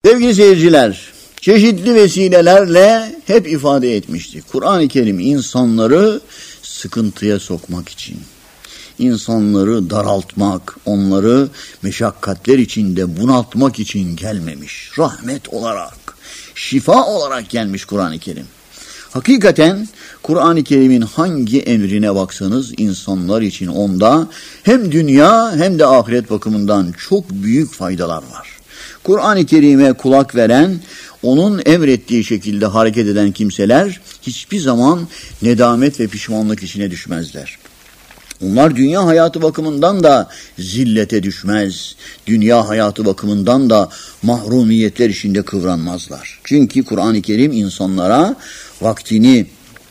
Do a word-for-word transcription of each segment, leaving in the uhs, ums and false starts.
Sevgili seyirciler, çeşitli vesilelerle hep ifade etmiştik. Kur'an-ı Kerim insanları sıkıntıya sokmak için, insanları daraltmak, onları meşakkatler içinde bunaltmak için gelmemiş. Rahmet olarak, şifa olarak gelmiş Kur'an-ı Kerim. Hakikaten Kur'an-ı Kerim'in hangi emrine baksanız insanlar için onda hem dünya hem de ahiret bakımından çok büyük faydalar var. Kur'an-ı Kerim'e kulak veren, onun emrettiği şekilde hareket eden kimseler hiçbir zaman nedamet ve pişmanlık içine düşmezler. Onlar dünya hayatı bakımından da zillete düşmez, dünya hayatı bakımından da mahrumiyetler içinde kıvranmazlar. Çünkü Kur'an-ı Kerim insanlara vaktini,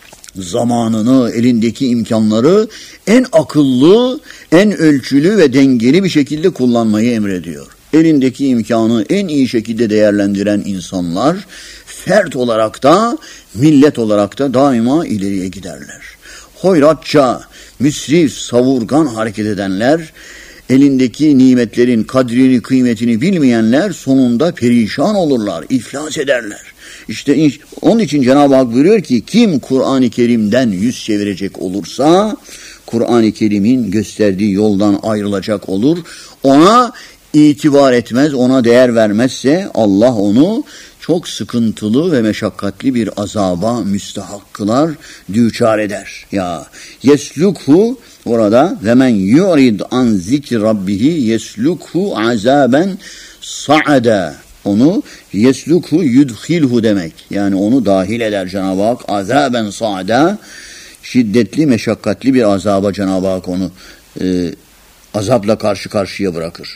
zamanını, elindeki imkanları en akıllı, en ölçülü ve dengeli bir şekilde kullanmayı emrediyor. Elindeki imkanı en iyi şekilde değerlendiren insanlar, fert olarak da, millet olarak da daima ileriye giderler. Hoyratça, müsrif, savurgan hareket edenler, elindeki nimetlerin kadrini, kıymetini bilmeyenler sonunda perişan olurlar, iflas ederler. İşte onun için Cenab-ı Hak buyuruyor ki, kim Kur'an-ı Kerim'den yüz çevirecek olursa, Kur'an-ı Kerim'in gösterdiği yoldan ayrılacak olur, ona itibar etmez, ona değer vermezse Allah onu çok sıkıntılı ve meşakkatli bir azaba müstahak kılar, düçar eder. Ya yeslukhu orada ve men yurid an zikri rabbihi yeslukhu azaben sa'ada. Onu yeslukhu yudkhilhu demek. Yani onu dahil eder Cenab-ı Hak. Azaben sa'ada, şiddetli, meşakkatli bir azaba Cenab-ı Hak onu e, azapla karşı karşıya bırakır.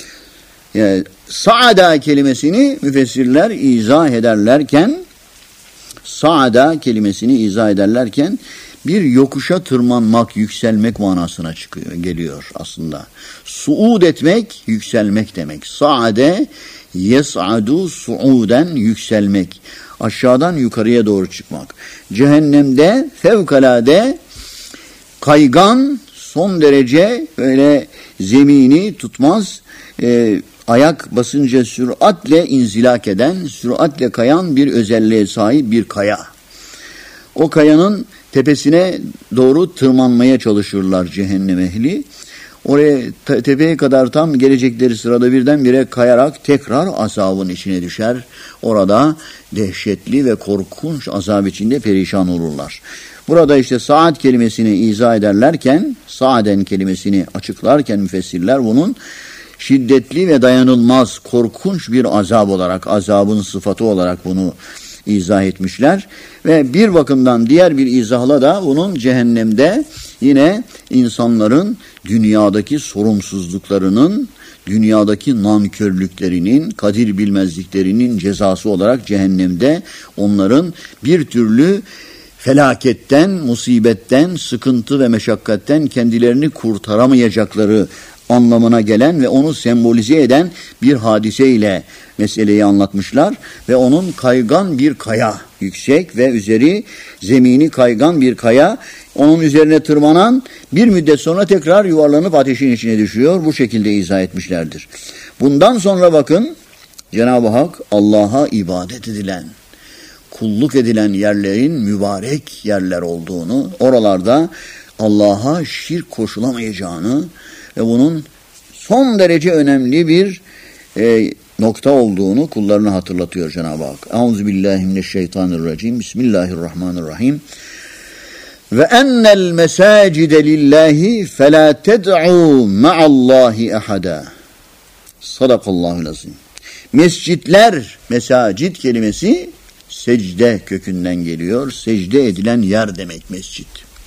Yani, Sa'ada kelimesini müfessirler izah ederlerken, Sa'ada kelimesini izah ederlerken bir yokuşa tırmanmak, yükselmek manasına çıkıyor, geliyor aslında. Suud etmek, yükselmek demek. Sa'ade, yes'adu su'uden, yükselmek. Aşağıdan yukarıya doğru çıkmak. Cehennemde fevkalade kaygan, son derece böyle zemini tutmaz, e, ayak basınca süratle inzilak eden, süratle kayan bir özelliğe sahip bir kaya. O kayanın tepesine doğru tırmanmaya çalışırlar cehennem ehli. Oraya tepeye kadar tam gelecekleri sırada birdenbire kayarak tekrar azabın içine düşer. Orada dehşetli ve korkunç azab içinde perişan olurlar. Burada işte saat kelimesini izah ederlerken, saaden kelimesini açıklarken müfessirler bunun şiddetli ve dayanılmaz, korkunç bir azab olarak, azabın sıfatı olarak bunu izah etmişler. Ve bir bakımdan diğer bir izahla da bunun cehennemde yine insanların dünyadaki sorumsuzluklarının, dünyadaki nankörlüklerinin, kadir bilmezliklerinin cezası olarak cehennemde onların bir türlü felaketten, musibetten, sıkıntı ve meşakkatten kendilerini kurtaramayacakları anlamına gelen ve onu sembolize eden bir hadiseyle meseleyi anlatmışlar ve onun kaygan bir kaya, yüksek ve üzeri zemini kaygan bir kaya, onun üzerine tırmanan bir müddet sonra tekrar yuvarlanıp ateşin içine düşüyor. Bu şekilde izah etmişlerdir. Bundan sonra bakın Cenab-ı Hak Allah'a ibadet edilen, kulluk edilen yerlerin mübarek yerler olduğunu, oralarda Allah'a şirk koşulamayacağını ve bunun son derece önemli bir e, nokta olduğunu kullarına hatırlatıyor Cenab-ı Hak. Euzubillahimineşşeytanirracim. Bismillahirrahmanirrahim. Ve ennel mesacide lillahi felâ ted'û ma'allahi ahada. Sadakallahul azim. Mescitler, mesacit kelimesi secde kökünden geliyor. Secde edilen yer demek mescit.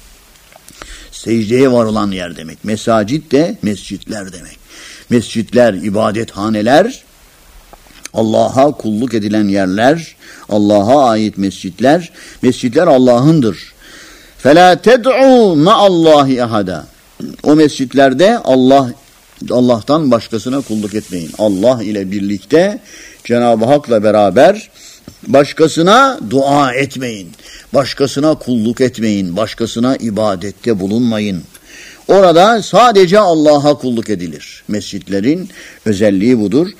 Secdeye varılan yer demek. Mesacit de mescitler demek. Mescitler, ibadethaneler, Allah'a kulluk edilen yerler, Allah'a ait mescitler, mescitler Allah'ındır. فَلَا تَدْعُوا مَا اللّٰهِ اَحَدًا. O mescitlerde Allah Allah'tan başkasına kulluk etmeyin. Allah ile birlikte Cenab-ı Hak'la beraber başkasına dua etmeyin. Başkasına kulluk etmeyin. Başkasına ibadette bulunmayın. Orada sadece Allah'a kulluk edilir. Mescitlerin özelliği budur.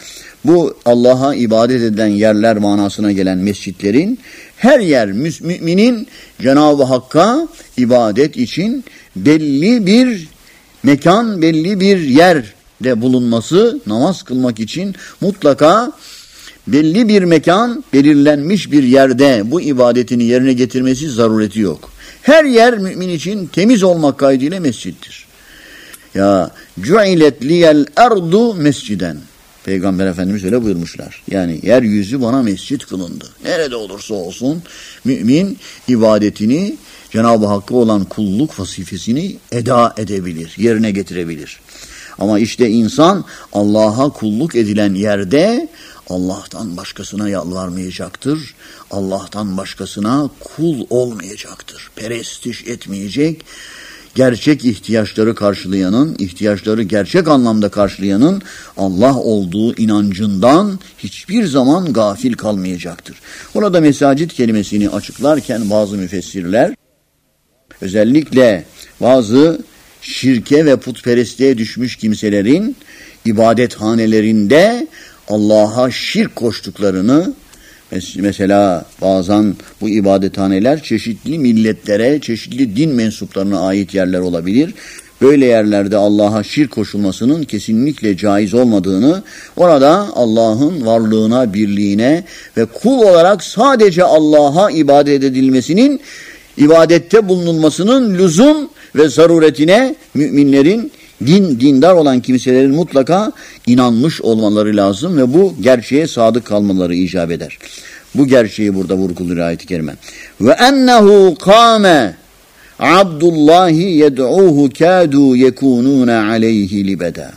bu Allah'a ibadet edilen yerler manasına gelen mescitlerin her yer müminin Cenab-ı Hakk'a ibadet için belli bir mekan, belli bir yerde bulunması, namaz kılmak için mutlaka belli bir mekan, belirlenmiş bir yerde bu ibadetini yerine getirmesi zarureti yok. Her yer mümin için temiz olmak kaydıyla mescittir. Ya cu'ilet liyel ardu mesciden. Peygamber Efendimiz öyle buyurmuşlar. Yani yeryüzü bana mescit kılındı. Nerede olursa olsun mümin ibadetini, Cenab-ı Hakk'a olan kulluk vazifesini eda edebilir, yerine getirebilir. Ama işte insan Allah'a kulluk edilen yerde Allah'tan başkasına yalvarmayacaktır. Allah'tan başkasına kul olmayacaktır. Perestiş etmeyecek. Gerçek ihtiyaçları karşılayanın, ihtiyaçları gerçek anlamda karşılayanın Allah olduğu inancından hiçbir zaman gafil kalmayacaktır. Orada mesacit kelimesini açıklarken bazı müfessirler, özellikle bazı şirke ve putperestliğe düşmüş kimselerin ibadethanelerinde Allah'a şirk koştuklarını, mesela bazen bu ibadethaneler çeşitli milletlere, çeşitli din mensuplarına ait yerler olabilir. Böyle yerlerde Allah'a şirk koşulmasının kesinlikle caiz olmadığını, orada Allah'ın varlığına, birliğine ve kul olarak sadece Allah'a ibadet edilmesinin, ibadette bulunulmasının lüzum ve zaruretine müminlerin, din, dindar olan kimselerin mutlaka inanmış olmaları lazım ve bu gerçeğe sadık kalmaları icap eder. Bu gerçeği burada vurguluyor ayet-i kerime. Ve ennehu kâme Abdullahi yed'uhu kâdû yekûnûne aleyhi libeda.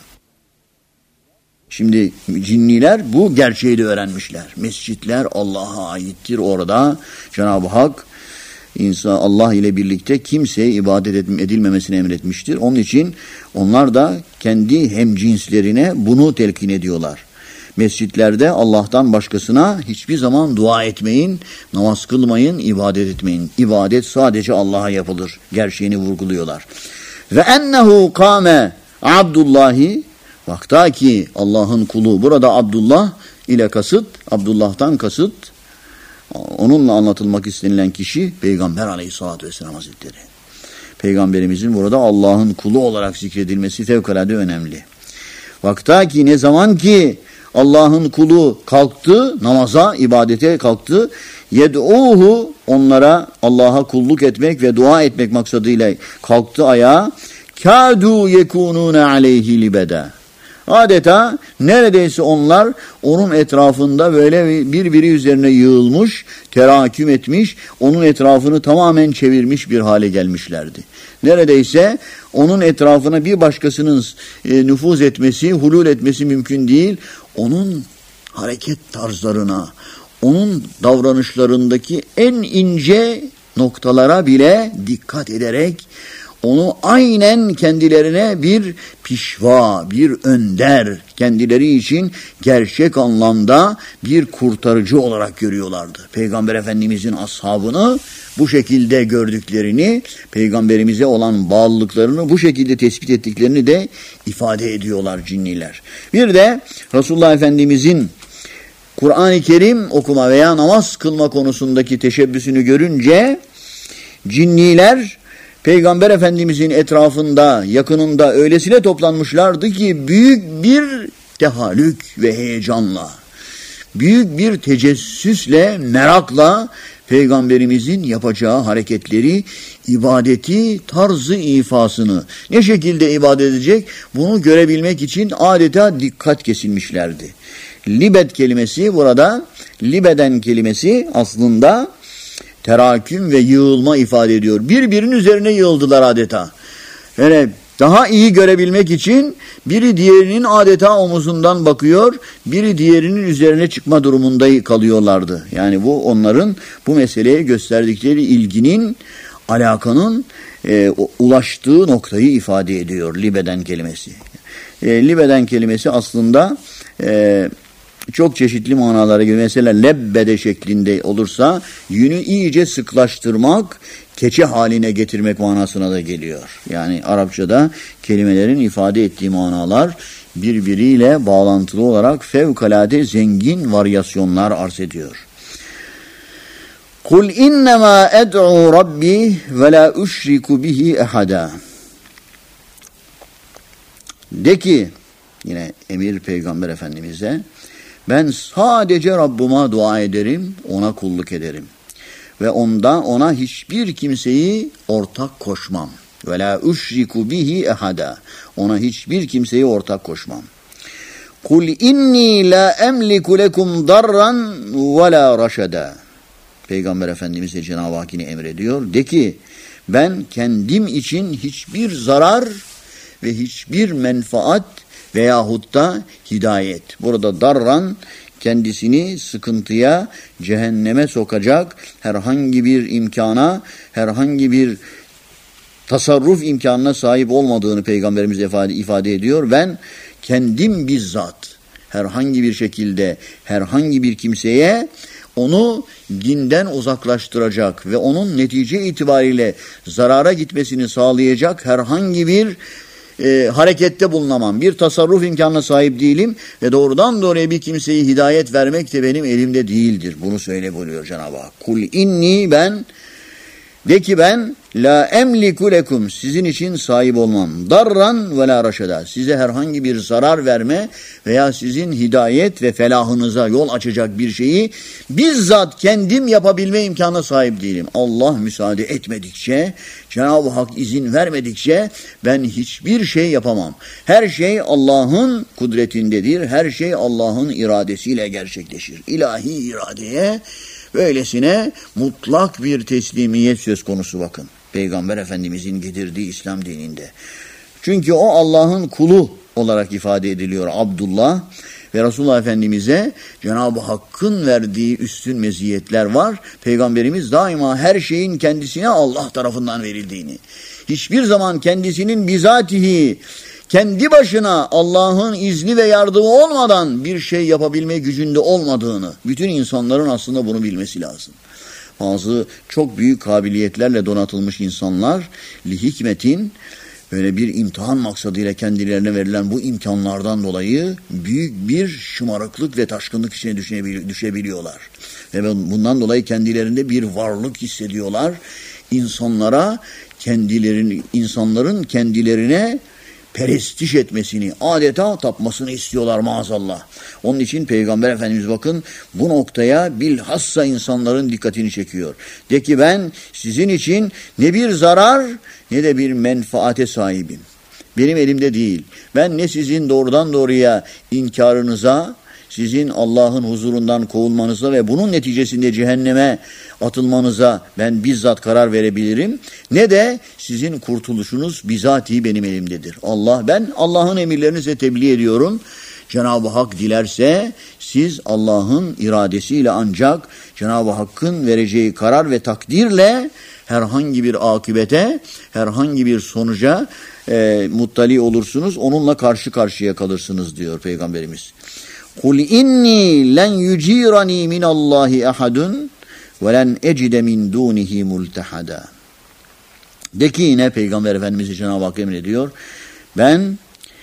Şimdi cinniler bu gerçeği de öğrenmişler. Mescitler Allah'a aittir. Orada Cenab-ı Hak İnsan Allah ile birlikte kimseye ibadet edilmemesini emretmiştir. Onun için onlar da kendi hemcinslerine bunu telkin ediyorlar. Mescitlerde Allah'tan başkasına hiçbir zaman dua etmeyin, namaz kılmayın, ibadet etmeyin. İbadet sadece Allah'a yapılır. Gerçeğini vurguluyorlar. Ve ennehu kâme Abdullahi, vakta ki Allah'ın kulu, burada Abdullah ile kasıt, Abdullah'tan kasıt, onunla anlatılmak istenilen kişi Peygamber Aleyhisselatü Vesselam Hazretleri. Peygamberimizin burada Allah'ın kulu olarak zikredilmesi fevkalade önemli. Vakta ki, ne zaman ki Allah'ın kulu kalktı, namaza, ibadete kalktı, yed'uhu, onlara Allah'a kulluk etmek ve dua etmek maksadıyla kalktı ayağa, kâdû yekûnûne aleyhi libeda. Adeta neredeyse onlar onun etrafında böyle birbiri üzerine yığılmış, teraküm etmiş, onun etrafını tamamen çevirmiş bir hale gelmişlerdi. Neredeyse onun etrafına bir başkasının e, nüfuz etmesi, hulul etmesi mümkün değil. Onun hareket tarzlarına, onun davranışlarındaki en ince noktalara bile dikkat ederek onu aynen kendilerine bir pişva, bir önder, kendileri için gerçek anlamda bir kurtarıcı olarak görüyorlardı. Peygamber Efendimizin ashabını bu şekilde gördüklerini, Peygamberimize olan bağlılıklarını bu şekilde tespit ettiklerini de ifade ediyorlar cinniler. Bir de Resulullah Efendimizin Kur'an-ı Kerim okuma veya namaz kılma konusundaki teşebbüsünü görünce cinniler Peygamber Efendimizin etrafında, yakınında öylesine toplanmışlardı ki büyük bir tehallük ve heyecanla, büyük bir tecessüsle, merakla Peygamberimizin yapacağı hareketleri, ibadeti, tarzı ifasını, ne şekilde ibadet edecek bunu görebilmek için adeta dikkat kesilmişlerdi. Libed kelimesi burada, libeden kelimesi aslında teraküm ve yığılma ifade ediyor. Birbirinin üzerine yığıldılar adeta. Yani daha iyi görebilmek için biri diğerinin adeta omuzundan bakıyor, biri diğerinin üzerine çıkma durumunda kalıyorlardı. Yani bu onların bu meseleye gösterdikleri ilginin, alakanın e, ulaştığı noktayı ifade ediyor libeden kelimesi. E, libeden kelimesi aslında e, çok çeşitli manalara göre, mesela lebbede şeklinde olursa yünü iyice sıklaştırmak, keçe haline getirmek manasına da geliyor. Yani Arapçada kelimelerin ifade ettiği manalar birbiriyle bağlantılı olarak fevkalade zengin varyasyonlar arz ediyor. Kul innema ed'u rabbi ve la üşriku bihi ehada. De ki, yine emir Peygamber Efendimiz'e, ben sadece Rabbıma dua ederim, ona kulluk ederim. Ve ondan ona hiçbir kimseyi ortak koşmam. Ve la üşriku bihi ehada. Ona hiçbir kimseyi ortak koşmam. Kul inni la emliku lekum darran ve la raşada. Peygamber Efendimiz'e Cenab-ı Hak yine emrediyor. De ki, ben kendim için hiçbir zarar ve hiçbir menfaat veyahut da hidayet. Burada darran, kendisini sıkıntıya, cehenneme sokacak herhangi bir imkana, herhangi bir tasarruf imkanına sahip olmadığını Peygamberimiz ifade, ifade ediyor. Ben kendim bizzat herhangi bir şekilde herhangi bir kimseye onu dinden uzaklaştıracak ve onun netice itibariyle zarara gitmesini sağlayacak herhangi bir e, harekette bulunamam. Bir tasarruf imkanına sahip değilim ve doğrudan doğruya bir kimseye hidayet vermek de benim elimde değildir. Bunu söyle buyuruyor Cenab-ı Hak. Kul inni ben, de ki ben la emliku lekum, sizin için sahip olmam. Darran ve la raşada, size herhangi bir zarar verme veya sizin hidayet ve felahınıza yol açacak bir şeyi bizzat kendim yapabilme imkanına sahip değilim. Allah müsaade etmedikçe, Cenab-ı Hak izin vermedikçe ben hiçbir şey yapamam. Her şey Allah'ın kudretindedir. Her şey Allah'ın iradesiyle gerçekleşir. İlahi iradeye böylesine mutlak bir teslimiyet söz konusu bakın. Peygamber Efendimizin getirdiği İslam dininde. Çünkü o Allah'ın kulu olarak ifade ediliyor Abdullah ve Resulullah Efendimiz'e Cenab-ı Hakk'ın verdiği üstün meziyetler var. Peygamberimiz daima her şeyin kendisine Allah tarafından verildiğini, hiçbir zaman kendisinin bizatihi kendi başına Allah'ın izni ve yardımı olmadan bir şey yapabilme gücünde olmadığını, bütün insanların aslında bunu bilmesi lazım. Bazı çok büyük kabiliyetlerle donatılmış insanlar li hikmetin böyle bir imtihan maksadıyla kendilerine verilen bu imkanlardan dolayı büyük bir şımarıklık ve taşkınlık içine düşebiliyorlar. Ve bundan dolayı kendilerinde bir varlık hissediyorlar. İnsanlara kendilerini, insanların kendilerine perestiş etmesini, adeta tapmasını istiyorlar maazallah. Onun için Peygamber Efendimiz bakın bu noktaya bilhassa insanların dikkatini çekiyor. De ki ben sizin için ne bir zarar ne de bir menfaate sahibim. Benim elimde değil. Ben ne sizin doğrudan doğruya inkarınıza, sizin Allah'ın huzurundan kovulmanıza ve bunun neticesinde cehenneme atılmanıza ben bizzat karar verebilirim. Ne de sizin kurtuluşunuz bizatihi benim elimdedir. Allah, ben Allah'ın emirlerini size tebliğ ediyorum. Cenab-ı Hak dilerse siz Allah'ın iradesiyle ancak Cenab-ı Hakk'ın vereceği karar ve takdirle herhangi bir akıbete, herhangi bir sonuca e, muttali olursunuz. Onunla karşı karşıya kalırsınız diyor Peygamberimiz. Kul inni len yucirani min Allahi ahadun ve len ecide min dunihi multahada. De ki yine Peygamber Efendimiz Cenab-ı Hak emrediyor. Ben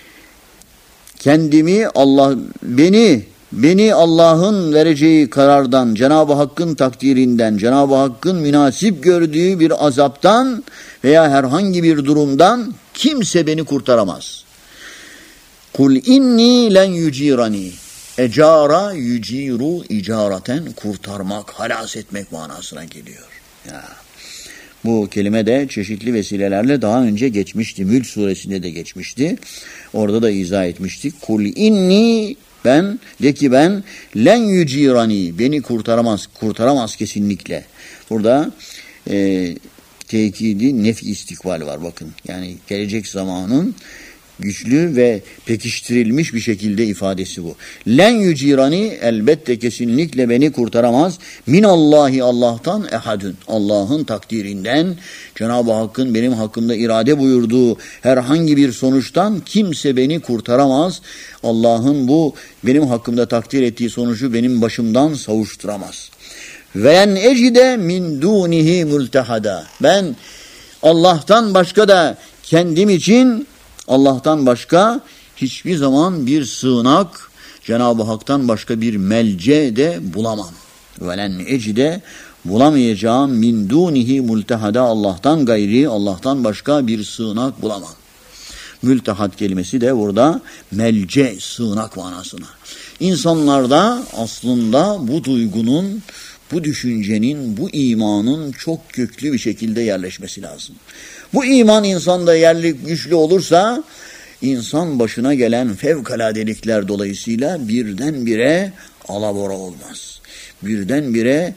kendimi Allah beni beni Allah'ın vereceği karardan, Cenab-ı Hakk'ın takdirinden, Cenab-ı Hakk'ın münasip gördüğü bir azaptan veya herhangi bir durumdan kimse beni kurtaramaz. Kul inni len yucirani. Ecara yüciru icaraten, kurtarmak, halas etmek manasına geliyor. Ya. Bu kelime de çeşitli vesilelerle daha önce geçmişti. Mülk suresinde de geçmişti. Orada da izah etmiştik. Kul inni, ben, de ki ben, len yücirani, beni kurtaramaz, kurtaramaz kesinlikle. Burada e, tekidi nef istikbal var bakın. Yani gelecek zamanın güçlü ve pekiştirilmiş bir şekilde ifadesi bu. Len yücirani, elbette kesinlikle beni kurtaramaz. Minallahi, Allah'tan, ehadün, Allah'ın takdirinden, Cenab-ı Hakk'ın benim hakkımda irade buyurduğu herhangi bir sonuçtan kimse beni kurtaramaz. Allah'ın bu benim hakkımda takdir ettiği sonucu benim başımdan savuşturamaz. Ve en ecide min dunihi multahada. Ben Allah'tan başka da kendim için Allah'tan başka hiçbir zaman bir sığınak Cenab-ı Hak'tan başka bir melce de bulamam. Velen ecide bulamayacağım min dunihi multehada, Allah'tan gayri, Allah'tan başka bir sığınak bulamam. Mültehat kelimesi de burada melce, sığınak manasına. İnsanlarda aslında bu duygunun, bu düşüncenin, bu imanın çok köklü bir şekilde yerleşmesi lazım. Bu iman insanda yerli güçlü olursa, insan başına gelen fevkaladelikler dolayısıyla birdenbire alabora olmaz. Birdenbire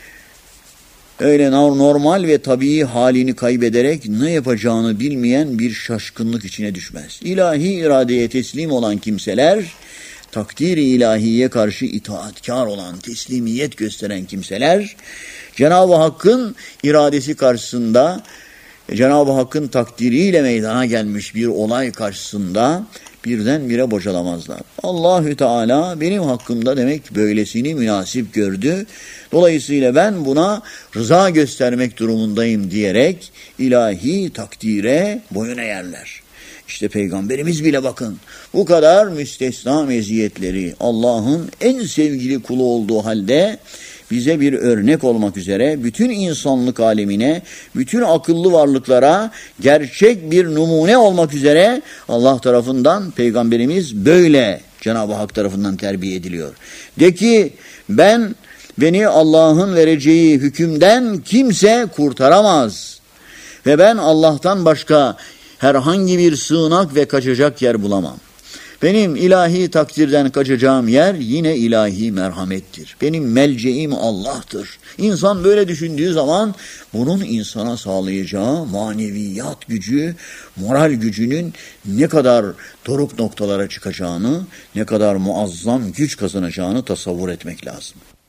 öyle normal ve tabii halini kaybederek ne yapacağını bilmeyen bir şaşkınlık içine düşmez. İlahi iradeye teslim olan kimseler, takdir-i ilahiye karşı itaatkar olan, teslimiyet gösteren kimseler, Cenab-ı Hakk'ın iradesi karşısında, Cenab-ı Hakk'ın takdiriyle meydana gelmiş bir olay karşısında birdenbire bocalamazlar. Allahü Teala benim hakkımda demek böylesini münasip gördü. Dolayısıyla ben buna rıza göstermek durumundayım diyerek ilahi takdire boyun eğerler. İşte Peygamberimiz bile bakın bu kadar müstesna meziyetleri, Allah'ın en sevgili kulu olduğu halde bize bir örnek olmak üzere bütün insanlık alemine, bütün akıllı varlıklara gerçek bir numune olmak üzere Allah tarafından Peygamberimiz böyle Cenab-ı Hak tarafından terbiye ediliyor. De ki ben beni Allah'ın vereceği hükümden kimse kurtaramaz ve ben Allah'tan başka herhangi bir sığınak ve kaçacak yer bulamam. Benim ilahi takdirden kaçacağım yer yine ilahi merhamettir. Benim melceğim Allah'tır. İnsan böyle düşündüğü zaman bunun insana sağlayacağı maneviyat gücü, moral gücünün ne kadar doruk noktalara çıkacağını, ne kadar muazzam güç kazanacağını tasavvur etmek lazım.